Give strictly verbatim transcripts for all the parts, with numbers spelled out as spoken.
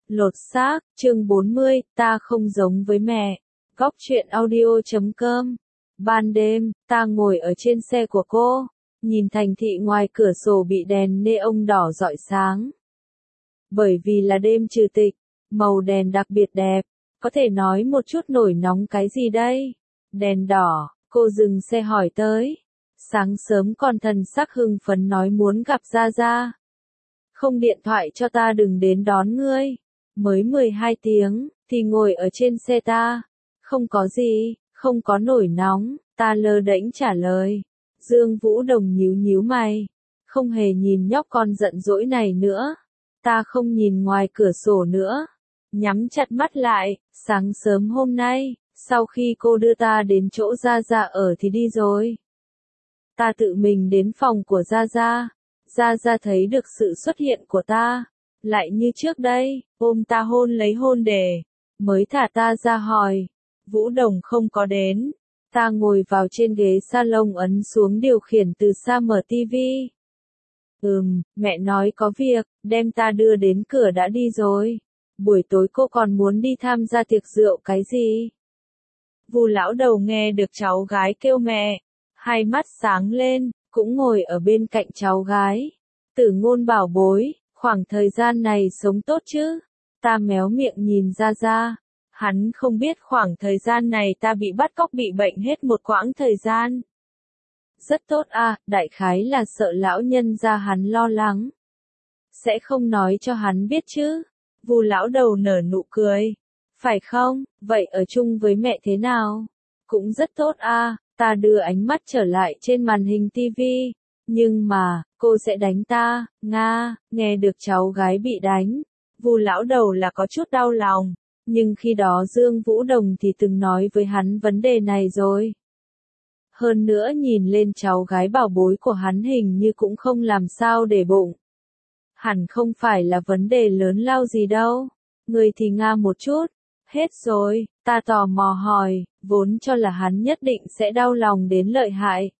Lột xác, chương bốn mươi, ta không giống với mẹ. Góc truyện audio chấm com. Ban đêm, ta ngồi ở trên xe của cô, nhìn thành thị ngoài cửa sổ bị đèn neon đỏ rọi sáng. Bởi vì là đêm trừ tịch, màu đèn đặc biệt đẹp, có thể nói một chút nổi nóng cái gì đây? Đèn đỏ, cô dừng xe hỏi tới. Sáng sớm còn thần sắc hưng phấn nói muốn gặp Gia Gia. Không điện thoại cho ta đừng đến đón ngươi. Mới mười hai tiếng, thì ngồi ở trên xe ta. Không có gì, không có nổi nóng, ta lơ đễnh trả lời. Dương Vũ Đồng nhíu nhíu mày. Không hề nhìn nhóc con giận dỗi này nữa. Ta không nhìn ngoài cửa sổ nữa. Nhắm chặt mắt lại, sáng sớm hôm nay, sau khi cô đưa ta đến chỗ Gia Gia ở thì đi rồi. Ta tự mình đến phòng của Gia Gia. Gia Gia thấy được sự xuất hiện của ta. Lại như trước đây, ôm ta hôn lấy hôn đề. Mới thả ta ra hỏi. Vũ Đồng không có đến. Ta ngồi vào trên ghế salon ấn xuống điều khiển từ xa mở tivi. Ừm, mẹ nói có việc, đem ta đưa đến cửa đã đi rồi. Buổi tối cô còn muốn đi tham gia tiệc rượu cái gì? Vu lão đầu nghe được cháu gái kêu mẹ. Hai mắt sáng lên, cũng ngồi ở bên cạnh cháu gái. Tử Ngôn bảo bối, khoảng thời gian này sống tốt chứ? Ta méo miệng nhìn Gia Gia. Hắn không biết khoảng thời gian này ta bị bắt cóc bị bệnh hết một quãng thời gian. Rất tốt à, đại khái là sợ lão nhân gia hắn lo lắng. Sẽ không nói cho hắn biết chứ? Vu lão đầu nở nụ cười. Phải không, vậy ở chung với mẹ thế nào? Cũng rất tốt à, ta đưa ánh mắt trở lại trên màn hình tivi. Nhưng mà, cô sẽ đánh ta, Nga, nghe được cháu gái bị đánh. Vu lão đầu là có chút đau lòng. Nhưng khi đó Dương Vũ Đồng thì từng nói với hắn vấn đề này rồi. Hơn nữa nhìn lên cháu gái bảo bối của hắn hình như cũng không làm sao để bụng. Hẳn không phải là vấn đề lớn lao gì đâu. Người thì Nga một chút. Hết rồi, ta tò mò hỏi, vốn cho là hắn nhất định sẽ đau lòng đến lợi hại.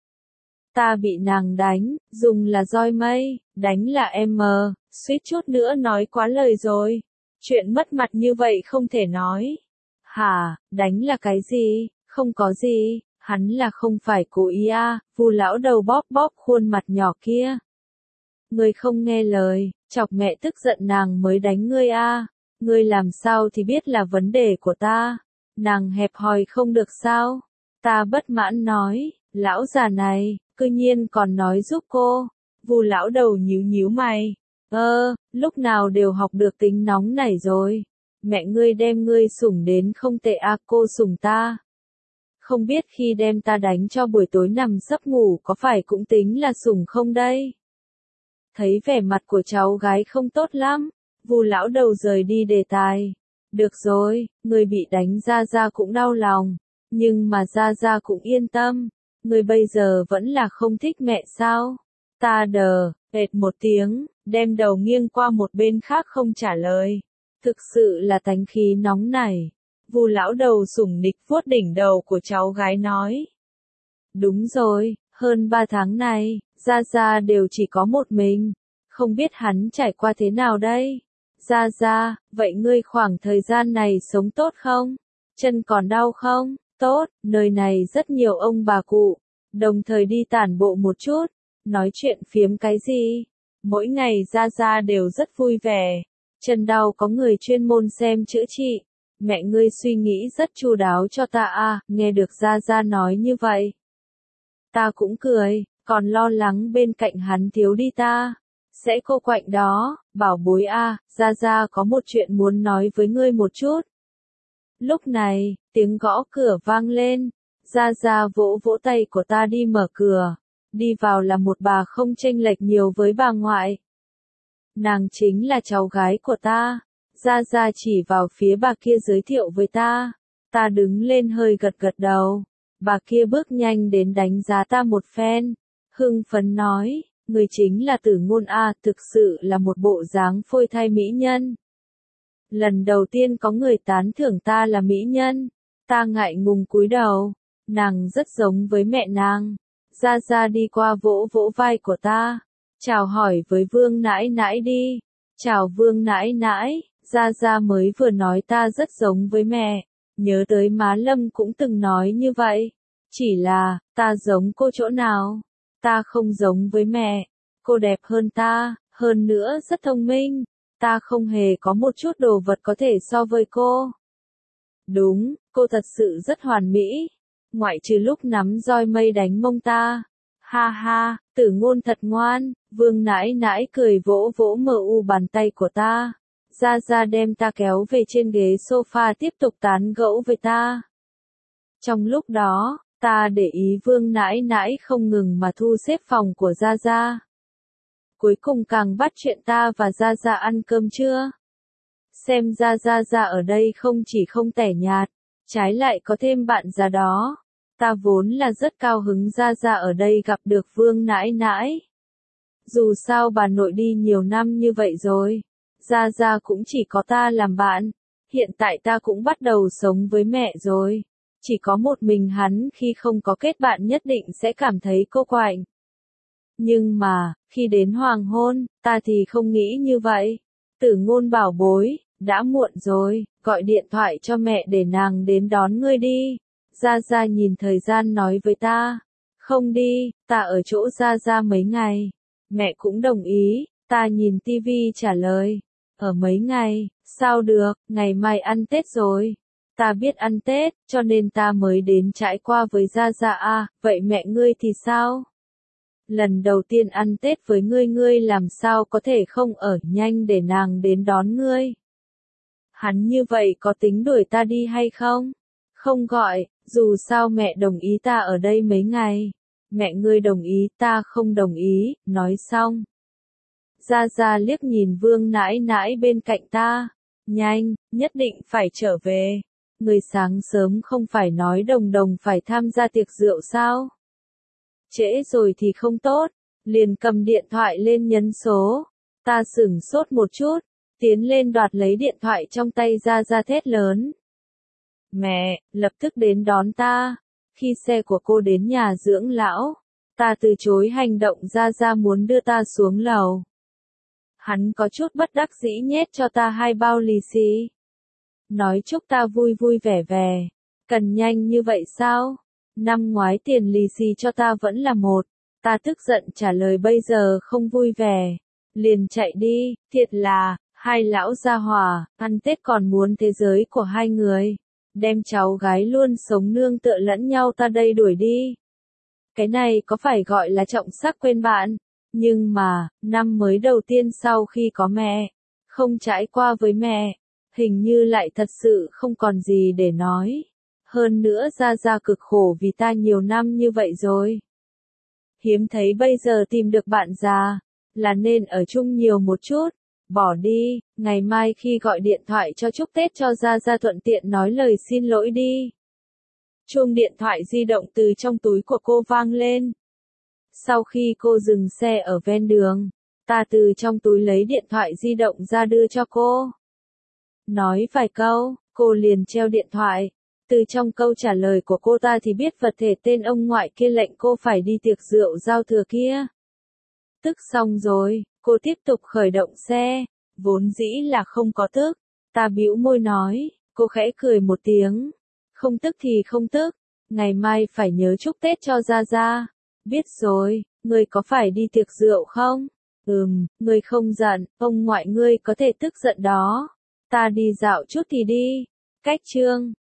Ta bị nàng đánh, dùng là roi mây, đánh là em mờ, suýt chút nữa nói quá lời rồi. Chuyện mất mặt như vậy không thể nói. Hả, đánh là cái gì? Không có gì, hắn là không phải cố ý à, Vu lão đầu bóp bóp khuôn mặt nhỏ kia. Ngươi không nghe lời, chọc mẹ tức giận nàng mới đánh ngươi à, ngươi làm sao thì biết là vấn đề của ta, nàng hẹp hòi không được sao? Ta bất mãn nói, lão già này, cư nhiên còn nói giúp cô. Vu lão đầu nhíu nhíu mày. Ơ, lúc nào đều học được tính nóng này rồi. Mẹ ngươi đem ngươi sủng đến không tệ à, cô sủng ta. Không biết khi đem ta đánh cho buổi tối nằm sấp ngủ có phải cũng tính là sủng không đây? Thấy vẻ mặt của cháu gái không tốt lắm, Vu lão đầu rời đi đề tài. Được rồi, ngươi bị đánh Gia Gia cũng đau lòng, nhưng mà Gia Gia cũng yên tâm. Ngươi bây giờ vẫn là không thích mẹ sao? Ta đờ, ệt một tiếng, đem đầu nghiêng qua một bên khác không trả lời. Thực sự là tánh khí nóng nảy. Vu lão đầu sủng nịch vuốt đỉnh đầu của cháu gái nói. Đúng rồi, hơn ba tháng này, Gia Gia đều chỉ có một mình. Không biết hắn trải qua thế nào đây? Gia Gia, vậy ngươi khoảng thời gian này sống tốt không? Chân còn đau không? Tốt, nơi này rất nhiều ông bà cụ. Đồng thời đi tản bộ một chút. Nói chuyện phiếm cái gì? Mỗi ngày Gia Gia đều rất vui vẻ. Chân đau có người chuyên môn xem chữa trị. Mẹ ngươi suy nghĩ rất chu đáo cho ta à, nghe được Gia Gia nói như vậy. Ta cũng cười, còn lo lắng bên cạnh hắn thiếu đi ta. Sẽ cô quạnh đó, bảo bối à, Gia Gia có một chuyện muốn nói với ngươi một chút. Lúc này, tiếng gõ cửa vang lên. Gia Gia vỗ vỗ tay của ta đi mở cửa. Đi vào là một bà không chênh lệch nhiều với bà ngoại. Nàng chính là cháu gái của ta. Gia Gia chỉ vào phía bà kia giới thiệu với ta. Ta đứng lên hơi gật gật đầu. Bà kia bước nhanh đến đánh giá ta một phen. Hưng phấn nói, người chính là Tử Ngôn a, thực sự là một bộ dáng phôi thai mỹ nhân. Lần đầu tiên có người tán thưởng ta là mỹ nhân. Ta ngại ngùng cúi đầu. Nàng rất giống với mẹ nàng. Gia Gia đi qua vỗ vỗ vai của ta. Chào hỏi với Vương nãi nãi đi. Chào Vương nãi nãi. Gia Gia mới vừa nói ta rất giống với mẹ, nhớ tới má Lâm cũng từng nói như vậy. Chỉ là, ta giống cô chỗ nào? Ta không giống với mẹ. Cô đẹp hơn ta, hơn nữa rất thông minh. Ta không hề có một chút đồ vật có thể so với cô. Đúng, cô thật sự rất hoàn mỹ. Ngoại trừ lúc nắm roi mây đánh mông ta. Ha ha, Tử Ngôn thật ngoan. Vương nãi nãi cười vỗ vỗ mờ u bàn tay của ta. Gia Gia đem ta kéo về trên ghế sofa tiếp tục tán gẫu với ta. Trong lúc đó, ta để ý Vương nãi nãi không ngừng mà thu xếp phòng của Gia Gia. Cuối cùng càng bắt chuyện ta và Gia Gia ăn cơm trưa. Xem ra Gia Gia ở đây không chỉ không tẻ nhạt, trái lại có thêm bạn già đó. Ta vốn là rất cao hứng Gia Gia ở đây gặp được Vương nãi nãi. Dù sao bà nội đi nhiều năm như vậy rồi, Gia Gia cũng chỉ có ta làm bạn. Hiện tại ta cũng bắt đầu sống với mẹ rồi. Chỉ có một mình hắn khi không có kết bạn nhất định sẽ cảm thấy cô quạnh. Nhưng mà, khi đến hoàng hôn, ta thì không nghĩ như vậy. Tử Ngôn bảo bối, đã muộn rồi, gọi điện thoại cho mẹ để nàng đến đón ngươi đi. Gia Gia nhìn thời gian nói với ta. Không đi, ta ở chỗ Gia Gia mấy ngày. Mẹ cũng đồng ý, ta nhìn tivi trả lời. Ở mấy ngày, sao được, ngày mai ăn Tết rồi. Ta biết ăn Tết, cho nên ta mới đến trải qua với Gia Gia à, vậy mẹ ngươi thì sao? Lần đầu tiên ăn Tết với ngươi ngươi làm sao có thể không ở nhanh để nàng đến đón ngươi? Hắn như vậy có tính đuổi ta đi hay không? Không gọi, dù sao mẹ đồng ý ta ở đây mấy ngày. Mẹ ngươi đồng ý ta không đồng ý, nói xong. Gia Gia liếc nhìn Vương nãi nãi bên cạnh ta. Nhanh, nhất định phải trở về. Người sáng sớm không phải nói đồng đồng phải tham gia tiệc rượu sao? Trễ rồi thì không tốt. Liền cầm điện thoại lên nhấn số. Ta sửng sốt một chút. Tiến lên đoạt lấy điện thoại trong tay Gia Gia thét lớn. Mẹ, lập tức đến đón ta. Khi xe của cô đến nhà dưỡng lão, ta từ chối hành động Gia Gia muốn đưa ta xuống lầu. Hắn có chút bất đắc dĩ nhét cho ta hai bao lì xì. Nói chúc ta vui vui vẻ vẻ. Cần nhanh như vậy sao? Năm ngoái tiền lì xì cho ta vẫn là một. Ta tức giận trả lời bây giờ không vui vẻ. Liền chạy đi, thiệt là, hai lão gia hỏa, ăn Tết còn muốn thế giới của hai người. Đem cháu gái luôn sống nương tựa lẫn nhau ta đây đuổi đi. Cái này có phải gọi là trọng sắc quên bạn? Nhưng mà, năm mới đầu tiên sau khi có mẹ, không trải qua với mẹ, hình như lại thật sự không còn gì để nói. Hơn nữa Gia Gia cực khổ vì ta nhiều năm như vậy rồi. Hiếm thấy bây giờ tìm được bạn già, là nên ở chung nhiều một chút. Bỏ đi, ngày mai khi gọi điện thoại cho chúc Tết cho Gia Gia thuận tiện nói lời xin lỗi đi. Chuông điện thoại di động từ trong túi của cô vang lên. Sau khi cô dừng xe ở ven đường, ta từ trong túi lấy điện thoại di động ra đưa cho cô. Nói vài câu, cô liền treo điện thoại. Từ trong câu trả lời của cô ta thì biết vật thể tên ông ngoại kia lệnh cô phải đi tiệc rượu giao thừa kia. Tức xong rồi, cô tiếp tục khởi động xe, vốn dĩ là không có tức. Ta bĩu môi nói, cô khẽ cười một tiếng. Không tức thì không tức, ngày mai phải nhớ chúc Tết cho Gia Gia. Biết rồi, ngươi có phải đi tiệc rượu không? Ừm, ngươi không giận, ông ngoại ngươi có thể tức giận đó. Ta đi dạo chút thì đi. Cách chương